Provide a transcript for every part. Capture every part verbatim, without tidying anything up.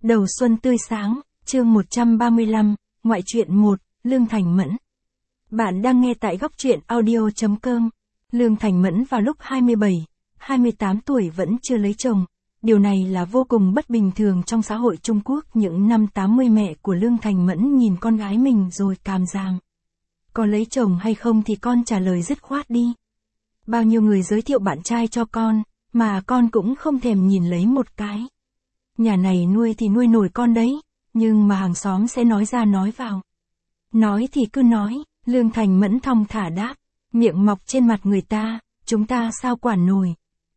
Đầu xuân tươi sáng, chương một trăm ba mươi lăm, ngoại truyện một, Lương Thành Mẫn. Bạn đang nghe tại góc truyện audio chấm com. Lương Thành Mẫn vào lúc hai mươi bảy, hai mươi tám tuổi vẫn chưa lấy chồng. Điều này là vô cùng bất bình thường trong xã hội Trung Quốc. Những năm tám mươi mẹ của Lương Thành Mẫn nhìn con gái mình rồi cảm giảm. Có lấy chồng hay không thì con trả lời dứt khoát đi. Bao nhiêu người giới thiệu bạn trai cho con, mà con cũng không thèm nhìn lấy một cái. Nhà này nuôi thì nuôi nổi con đấy, nhưng mà hàng xóm sẽ nói ra nói vào. Nói thì cứ nói, Lương Thành Mẫn thong thả đáp, miệng mọc trên mặt người ta, chúng ta sao quản nổi.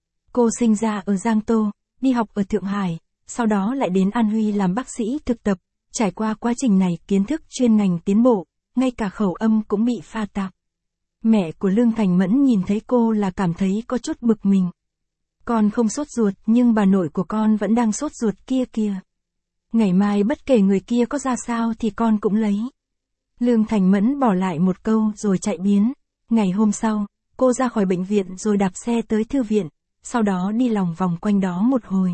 Cô sinh ra ở Giang Tô, đi học ở Thượng Hải, sau đó lại đến An Huy làm bác sĩ thực tập, trải qua quá trình này kiến thức chuyên ngành tiến bộ, ngay cả khẩu âm cũng bị pha tạp. Mẹ của Lương Thành Mẫn nhìn thấy cô là cảm thấy có chút bực mình. Con không sốt ruột nhưng bà nội của con vẫn đang sốt ruột kia kìa. Ngày mai bất kể người kia có ra sao thì con cũng lấy. Lương Thành Mẫn bỏ lại một câu rồi chạy biến. Ngày hôm sau, cô ra khỏi bệnh viện rồi đạp xe tới thư viện, sau đó đi lòng vòng quanh đó một hồi.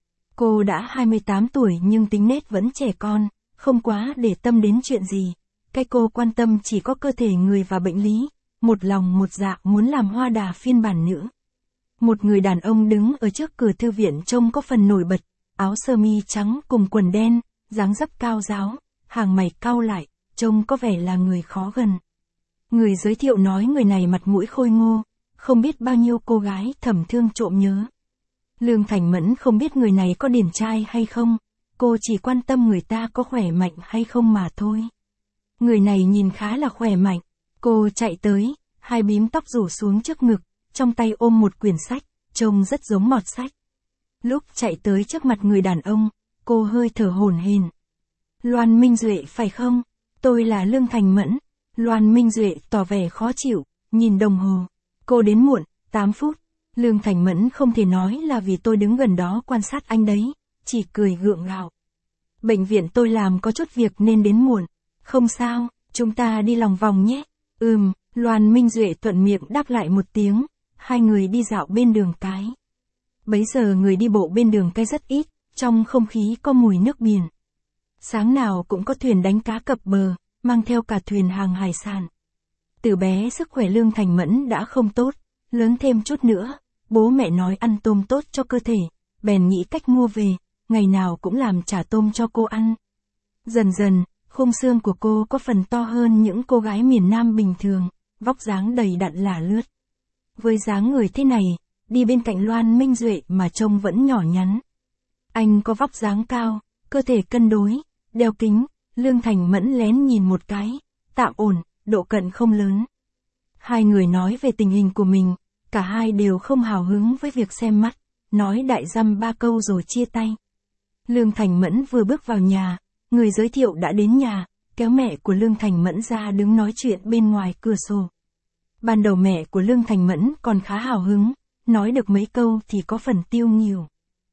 Cô đã hai mươi tám tuổi nhưng tính nết vẫn trẻ con, không quá để tâm đến chuyện gì. Cái cô quan tâm chỉ có cơ thể người và bệnh lý, một lòng một dạ muốn làm hoa đà phiên bản nữ. Một người đàn ông đứng ở trước cửa thư viện trông có phần nổi bật, áo sơ mi trắng cùng quần đen, dáng dấp cao ráo, hàng mày cau lại, trông có vẻ là người khó gần. Người giới thiệu nói người này mặt mũi khôi ngô, không biết bao nhiêu cô gái thầm thương trộm nhớ. Lương Thành Mẫn không biết người này có điển trai hay không, cô chỉ quan tâm người ta có khỏe mạnh hay không mà thôi. Người này nhìn khá là khỏe mạnh, cô chạy tới, hai bím tóc rủ xuống trước ngực, trong tay ôm một quyển sách, trông rất giống mọt sách. Lúc chạy tới trước mặt người đàn ông, cô hơi thở hổn hển. Loan Minh Duệ phải không? Tôi là Lương Thành Mẫn. Loan Minh Duệ tỏ vẻ khó chịu, nhìn đồng hồ. Cô đến muộn, tám phút. Lương Thành Mẫn không thể nói là vì tôi đứng gần đó quan sát anh đấy, chỉ cười gượng gạo. Bệnh viện tôi làm có chút việc nên đến muộn. Không sao, chúng ta đi lòng vòng nhé. Ừm, Loan Minh Duệ thuận miệng đáp lại một tiếng. Hai người đi dạo bên đường cái. Bấy giờ người đi bộ bên đường cái rất ít, trong không khí có mùi nước biển. Sáng nào cũng có thuyền đánh cá cập bờ, mang theo cả thuyền hàng hải sản. Từ bé sức khỏe Lương Thành Mẫn đã không tốt, lớn thêm chút nữa, bố mẹ nói ăn tôm tốt cho cơ thể, bèn nghĩ cách mua về, ngày nào cũng làm chả tôm cho cô ăn. Dần dần, khung xương của cô có phần to hơn những cô gái miền Nam bình thường, vóc dáng đầy đặn lả lướt. Với dáng người thế này, đi bên cạnh Loan Minh Duệ mà trông vẫn nhỏ nhắn. Anh có vóc dáng cao, cơ thể cân đối, đeo kính, Lương Thành Mẫn lén nhìn một cái, tạm ổn, độ cận không lớn. Hai người nói về tình hình của mình, cả hai đều không hào hứng với việc xem mắt, nói đại dăm ba câu rồi chia tay. Lương Thành Mẫn vừa bước vào nhà, người giới thiệu đã đến nhà, kéo mẹ của Lương Thành Mẫn ra đứng nói chuyện bên ngoài cửa sổ. Ban đầu mẹ của Lương Thành Mẫn còn khá hào hứng, nói được mấy câu thì có phần tiêu nghỉu.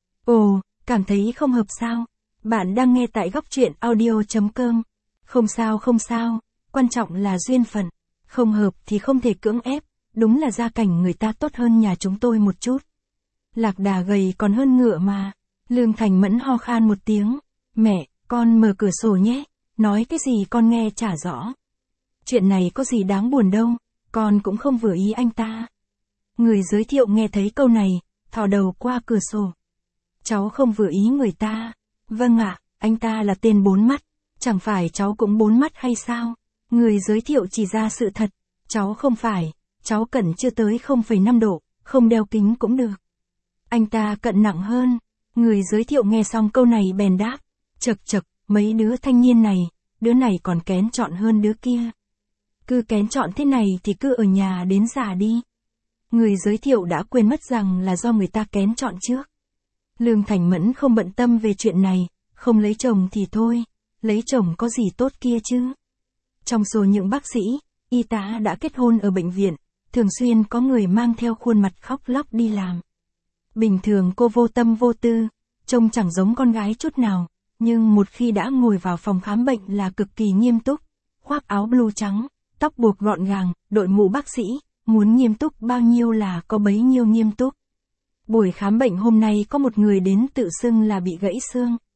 Ồ, cảm thấy không hợp sao? Bạn đang nghe tại góc truyện audio chấm com. Không sao không sao, quan trọng là duyên phận. Không hợp thì không thể cưỡng ép, đúng là gia cảnh người ta tốt hơn nhà chúng tôi một chút. Lạc đà gầy còn hơn ngựa mà. Lương Thành Mẫn ho khan một tiếng. Mẹ, con mở cửa sổ nhé, nói cái gì con nghe chả rõ. Chuyện này có gì đáng buồn đâu. Con cũng không vừa ý anh ta. Người giới thiệu nghe thấy câu này, thò đầu qua cửa sổ. Cháu không vừa ý người ta. Vâng ạ, anh ta là tên bốn mắt. Chẳng phải cháu cũng bốn mắt hay sao? Người giới thiệu chỉ ra sự thật. Cháu không phải, cháu cận chưa tới không phẩy năm độ, không đeo kính cũng được. Anh ta cận nặng hơn. Người giới thiệu nghe xong câu này bèn đáp. Chật chật, mấy đứa thanh niên này, đứa này còn kén chọn hơn đứa kia. Cứ kén chọn thế này thì cứ ở nhà đến già đi. Người giới thiệu đã quên mất rằng là do người ta kén chọn trước. Lương Thành Mẫn không bận tâm về chuyện này, không lấy chồng thì thôi, lấy chồng có gì tốt kia chứ. Trong số những bác sĩ, y tá đã kết hôn ở bệnh viện, thường xuyên có người mang theo khuôn mặt khóc lóc đi làm. Bình thường cô vô tâm vô tư, trông chẳng giống con gái chút nào, nhưng một khi đã ngồi vào phòng khám bệnh là cực kỳ nghiêm túc, khoác áo blue trắng, tóc buộc gọn gàng, đội mũ bác sĩ, muốn nghiêm túc bao nhiêu là có bấy nhiêu nghiêm túc. Buổi khám bệnh hôm nay có một người đến tự xưng là bị gãy xương.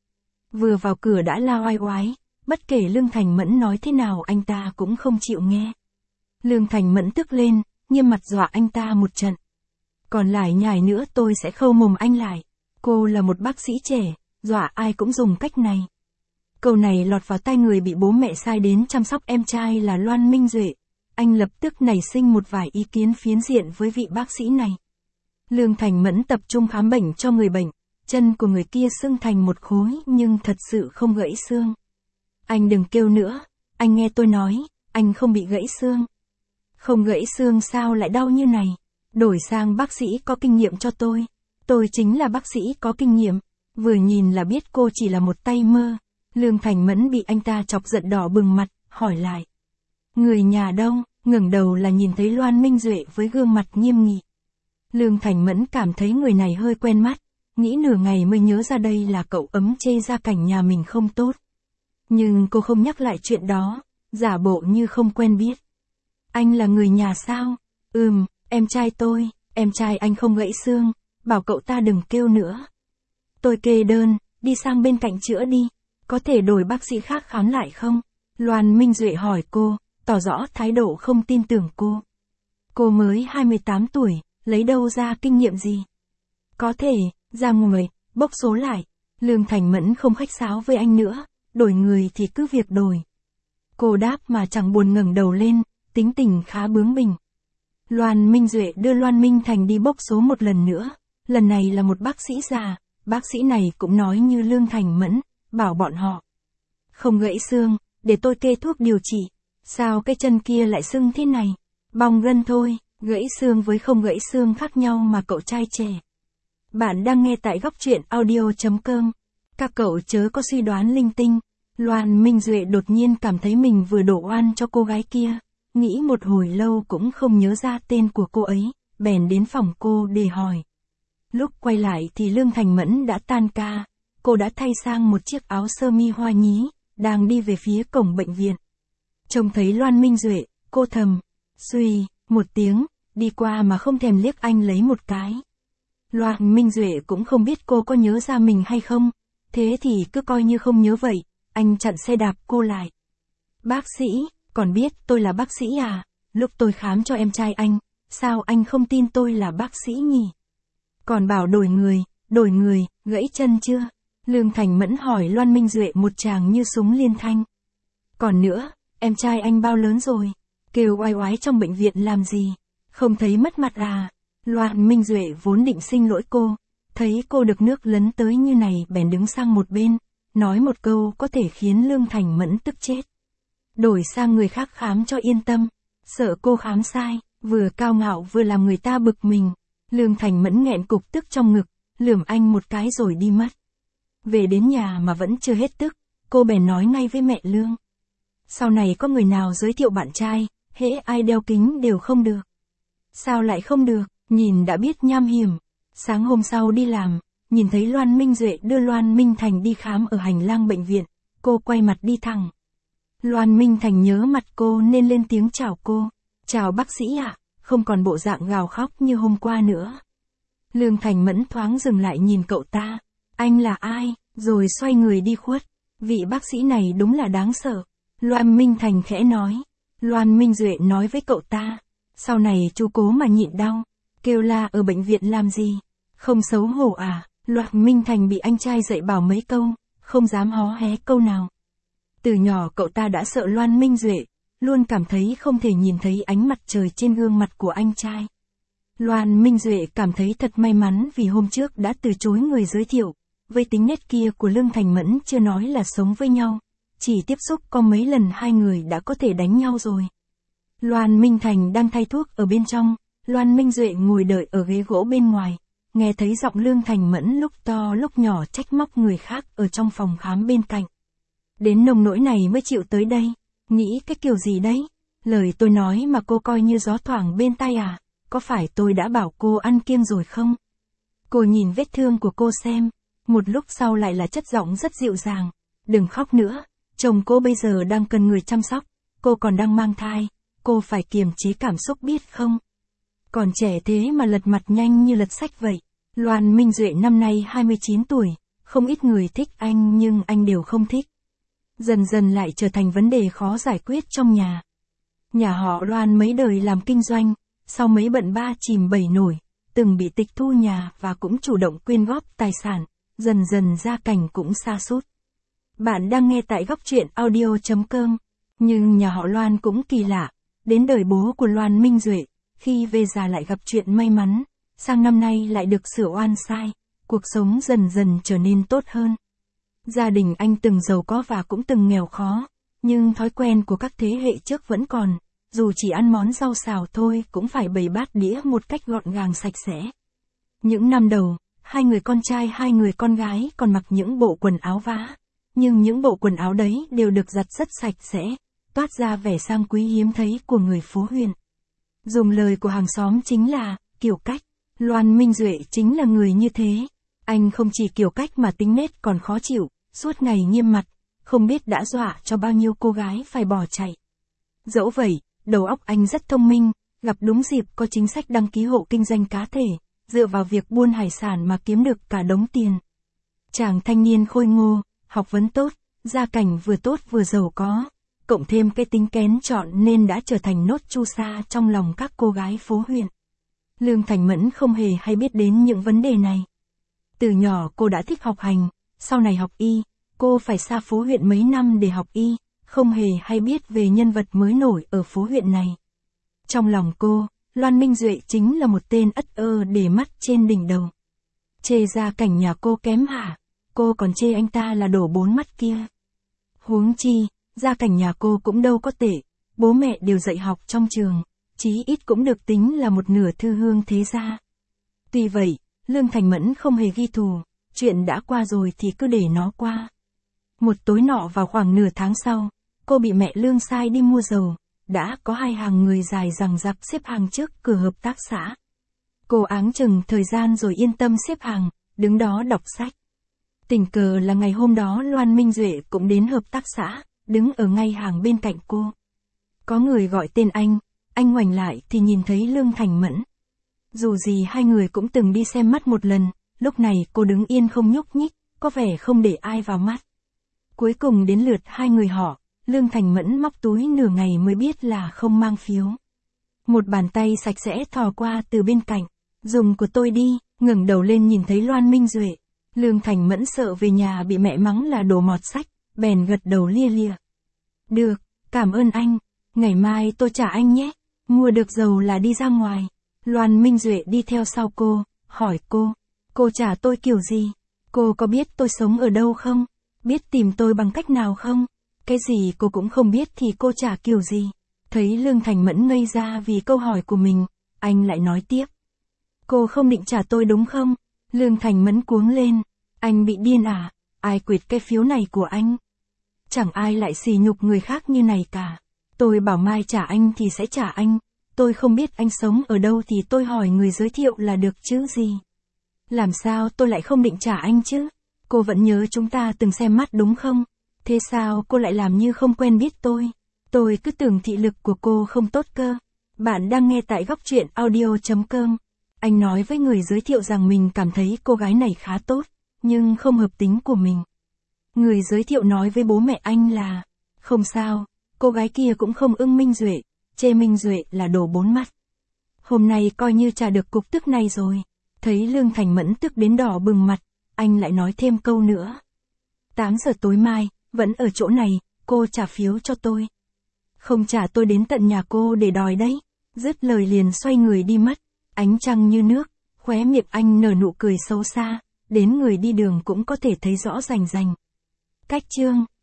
Vừa vào cửa đã la oai oái, bất kể Lương Thành Mẫn nói thế nào anh ta cũng không chịu nghe. Lương Thành Mẫn tức lên, nghiêm mặt dọa anh ta một trận. Còn lại nhài nữa tôi sẽ khâu mồm anh lại. Cô là một bác sĩ trẻ, dọa ai cũng dùng cách này. Câu này lọt vào tai người bị bố mẹ sai đến chăm sóc em trai là Loan Minh Duệ. Anh lập tức nảy sinh một vài ý kiến phiến diện với vị bác sĩ này. Lương Thành Mẫn tập trung khám bệnh cho người bệnh, chân của người kia sưng thành một khối nhưng thật sự không gãy xương. Anh đừng kêu nữa, anh nghe tôi nói, anh không bị gãy xương. Không gãy xương sao lại đau như này? Đổi sang bác sĩ có kinh nghiệm cho tôi. Tôi chính là bác sĩ có kinh nghiệm. Vừa nhìn là biết cô chỉ là một tay mơ. Lương Thành Mẫn bị anh ta chọc giận đỏ bừng mặt, hỏi lại. Người nhà đâu? Ngẩng đầu là nhìn thấy Loan Minh Duệ với gương mặt nghiêm nghị. Lương Thành Mẫn cảm thấy người này hơi quen mắt, nghĩ nửa ngày mới nhớ ra đây là cậu ấm chê gia cảnh nhà mình không tốt. Nhưng cô không nhắc lại chuyện đó, giả bộ như không quen biết. Anh là người nhà sao? Ừm, em trai tôi, em trai anh không gãy xương, bảo cậu ta đừng kêu nữa. Tôi kê đơn, đi sang bên cạnh chữa đi, có thể đổi bác sĩ khác khám lại không? Loan Minh Duệ hỏi cô, tỏ rõ thái độ không tin tưởng cô. Cô mới hai mươi tám tuổi, lấy đâu ra kinh nghiệm gì? Có thể, ra ngoài, bốc số lại. Lương Thành Mẫn không khách sáo với anh nữa, đổi người thì cứ việc đổi. Cô đáp mà chẳng buồn ngẩng đầu lên, tính tình khá bướng bỉnh. Loan Minh Duệ đưa Loan Minh Thành đi bốc số một lần nữa, lần này là một bác sĩ già, bác sĩ này cũng nói như Lương Thành Mẫn, bảo bọn họ. Không gãy xương, để tôi kê thuốc điều trị, sao cái chân kia lại sưng thế này? Bong gân thôi, gãy xương với không gãy xương khác nhau mà cậu trai trẻ. Bạn đang nghe tại góc truyện audio chấm com. Các cậu chớ có suy đoán linh tinh. Loan Minh Duệ đột nhiên cảm thấy mình vừa đổ oan cho cô gái kia. Nghĩ một hồi lâu cũng không nhớ ra tên của cô ấy, bèn đến phòng cô để hỏi. Lúc quay lại thì Lương Thành Mẫn đã tan ca. Cô đã thay sang một chiếc áo sơ mi hoa nhí, đang đi về phía cổng bệnh viện. Trông thấy Loan Minh Duệ, cô thầm, suy, một tiếng, đi qua mà không thèm liếc anh lấy một cái. Loan Minh Duệ cũng không biết cô có nhớ ra mình hay không, thế thì cứ coi như không nhớ vậy, anh chặn xe đạp cô lại. Bác sĩ, còn biết tôi là bác sĩ à? Lúc tôi khám cho em trai anh, sao anh không tin tôi là bác sĩ nhỉ? Còn bảo đổi người, đổi người, gãy chân chưa? Lương Thành Mẫn hỏi Loan Minh Duệ một tràng như súng liên thanh. Còn nữa, em trai anh bao lớn rồi? Kêu oai oái trong bệnh viện làm gì? Không thấy mất mặt à? Loan Minh Duệ vốn định xin lỗi cô, thấy cô được nước lấn tới như này bèn đứng sang một bên, nói một câu có thể khiến Lương Thành Mẫn tức chết. Đổi sang người khác khám cho yên tâm, sợ cô khám sai, vừa cao ngạo vừa làm người ta bực mình. Lương Thành Mẫn nghẹn cục tức trong ngực, lườm anh một cái rồi đi mất. Về đến nhà mà vẫn chưa hết tức, cô bèn nói ngay với mẹ Lương. Sau này có người nào giới thiệu bạn trai, hễ ai đeo kính đều không được. Sao lại không được, nhìn đã biết nham hiểm. Sáng hôm sau đi làm, nhìn thấy Loan Minh Duệ đưa Loan Minh Thành đi khám ở hành lang bệnh viện, cô quay mặt đi thẳng. Loan Minh Thành nhớ mặt cô nên lên tiếng chào cô. Chào bác sĩ ạ, không còn bộ dạng gào khóc như hôm qua nữa. Lương Thành Mẫn thoáng dừng lại nhìn cậu ta. Anh là ai? Rồi xoay người đi khuất. Vị bác sĩ này đúng là đáng sợ. Loan Minh Thành khẽ nói. Loan Minh Duệ nói với cậu ta. Sau này chú cố mà nhịn đau. Kêu la ở bệnh viện làm gì? Không xấu hổ à? Loan Minh Thành bị anh trai dạy bảo mấy câu, không dám hó hé câu nào. Từ nhỏ cậu ta đã sợ Loan Minh Duệ, luôn cảm thấy không thể nhìn thấy ánh mặt trời trên gương mặt của anh trai. Loan Minh Duệ cảm thấy thật may mắn vì hôm trước đã từ chối người giới thiệu. Với tính nết kia của Lương Thành Mẫn chưa nói là sống với nhau, chỉ tiếp xúc có mấy lần hai người đã có thể đánh nhau rồi. Loan Minh Thành đang thay thuốc ở bên trong, Loan Minh Duệ ngồi đợi ở ghế gỗ bên ngoài, nghe thấy giọng Lương Thành Mẫn lúc to lúc nhỏ trách móc người khác ở trong phòng khám bên cạnh. Đến nông nỗi này mới chịu tới đây, nghĩ cái kiểu gì đấy, lời tôi nói mà cô coi như gió thoảng bên tai à, có phải tôi đã bảo cô ăn kiêng rồi không? Cô nhìn vết thương của cô xem, một lúc sau lại là chất giọng rất dịu dàng, đừng khóc nữa, chồng cô bây giờ đang cần người chăm sóc, cô còn đang mang thai, cô phải kiềm chế cảm xúc biết không? Còn trẻ thế mà lật mặt nhanh như lật sách vậy. Loan Minh Duệ năm nay hai mươi chín tuổi, không ít người thích anh nhưng anh đều không thích. Dần dần lại trở thành vấn đề khó giải quyết trong nhà. Nhà họ Loan mấy đời làm kinh doanh, sau mấy bận ba chìm bảy nổi, từng bị tịch thu nhà và cũng chủ động quyên góp tài sản, dần dần gia cảnh cũng sa sút. Bạn đang nghe tại góc truyện audio chấm com. Nhưng nhà họ Loan cũng kỳ lạ, đến đời bố của Loan Minh Duệ, khi về già lại gặp chuyện may mắn, sang năm nay lại được sửa oan sai, cuộc sống dần dần trở nên tốt hơn. Gia đình anh từng giàu có và cũng từng nghèo khó, nhưng thói quen của các thế hệ trước vẫn còn, dù chỉ ăn món rau xào thôi cũng phải bày bát đĩa một cách gọn gàng sạch sẽ. Những năm đầu, hai người con trai hai người con gái còn mặc những bộ quần áo vá, nhưng những bộ quần áo đấy đều được giặt rất sạch sẽ, toát ra vẻ sang quý hiếm thấy của người phố huyện. Dùng lời của hàng xóm chính là, kiểu cách, Loan Minh Duệ chính là người như thế. Anh không chỉ kiểu cách mà tính nết còn khó chịu, suốt ngày nghiêm mặt, không biết đã dọa cho bao nhiêu cô gái phải bỏ chạy. Dẫu vậy, đầu óc anh rất thông minh, gặp đúng dịp có chính sách đăng ký hộ kinh doanh cá thể, dựa vào việc buôn hải sản mà kiếm được cả đống tiền. Chàng thanh niên khôi ngô, học vấn tốt, gia cảnh vừa tốt vừa giàu có, cộng thêm cái tính kén chọn nên đã trở thành nốt chu sa trong lòng các cô gái phố huyện. Lương Thành Mẫn không hề hay biết đến những vấn đề này. Từ nhỏ cô đã thích học hành, sau này học y, cô phải xa phố huyện mấy năm để học y, không hề hay biết về nhân vật mới nổi ở phố huyện này. Trong lòng cô, Loan Minh Duệ chính là một tên ất ơ để mắt trên đỉnh đầu. Chê gia cảnh nhà cô kém hả? Cô còn chê anh ta là đổ bốn mắt kia. Huống chi, gia cảnh nhà cô cũng đâu có tệ, bố mẹ đều dạy học trong trường, chí ít cũng được tính là một nửa thư hương thế gia. Tuy vậy, Lương Thành Mẫn không hề ghi thù, chuyện đã qua rồi thì cứ để nó qua. Một tối nọ vào khoảng nửa tháng sau, cô bị mẹ Lương sai đi mua dầu, đã có hai hàng người dài dằng dặc xếp hàng trước cửa hợp tác xã. Cô áng chừng thời gian rồi yên tâm xếp hàng, đứng đó đọc sách. Tình cờ là ngày hôm đó Loan Minh Duệ cũng đến hợp tác xã, đứng ở ngay hàng bên cạnh cô. Có người gọi tên anh, anh ngoảnh lại thì nhìn thấy Lương Thành Mẫn. Dù gì hai người cũng từng đi xem mắt một lần, lúc này cô đứng yên không nhúc nhích, có vẻ không để ai vào mắt. Cuối cùng đến lượt hai người họ, Lương Thành Mẫn móc túi nửa ngày mới biết là không mang phiếu. Một bàn tay sạch sẽ thò qua từ bên cạnh, dùng của tôi đi, ngẩng đầu lên nhìn thấy Loan Minh Duệ. Lương Thành Mẫn sợ về nhà bị mẹ mắng là đồ mọt sách, bèn gật đầu lia lịa. Được, cảm ơn anh, ngày mai tôi trả anh nhé, mua được dầu là đi ra ngoài. Loan Minh Duệ đi theo sau cô, hỏi cô, cô trả tôi kiểu gì? Cô có biết tôi sống ở đâu không? Biết tìm tôi bằng cách nào không? Cái gì cô cũng không biết thì cô trả kiểu gì? Thấy Lương Thành Mẫn ngây ra vì câu hỏi của mình, anh lại nói tiếp. Cô không định trả tôi đúng không? Lương Thành Mẫn cuống lên, anh bị điên à? Ai quyệt cái phiếu này của anh? Chẳng ai lại sỉ nhục người khác như này cả. Tôi bảo mai trả anh thì sẽ trả anh. Tôi không biết anh sống ở đâu thì tôi hỏi người giới thiệu là được chứ gì. Làm sao tôi lại không định trả anh chứ? Cô vẫn nhớ chúng ta từng xem mắt đúng không? Thế sao cô lại làm như không quen biết tôi? Tôi cứ tưởng thị lực của cô không tốt cơ. Bạn đang nghe tại góc truyện audio chấm com. Anh nói với người giới thiệu rằng mình cảm thấy cô gái này khá tốt, nhưng không hợp tính của mình. Người giới thiệu nói với bố mẹ anh là, không sao, cô gái kia cũng không ưng Minh Duệ, chê Minh Duệ là đồ bốn mắt. Hôm nay coi như trả được cục tức này rồi. Thấy Lương Thành Mẫn tức đến đỏ bừng mặt, anh lại nói thêm câu nữa. tám giờ tối mai, vẫn ở chỗ này, cô trả phiếu cho tôi. Không trả tôi đến tận nhà cô để đòi đấy. Dứt lời liền xoay người đi mất, ánh trăng như nước, khóe miệng anh nở nụ cười xấu xa, đến người đi đường cũng có thể thấy rõ rành rành. Cách chương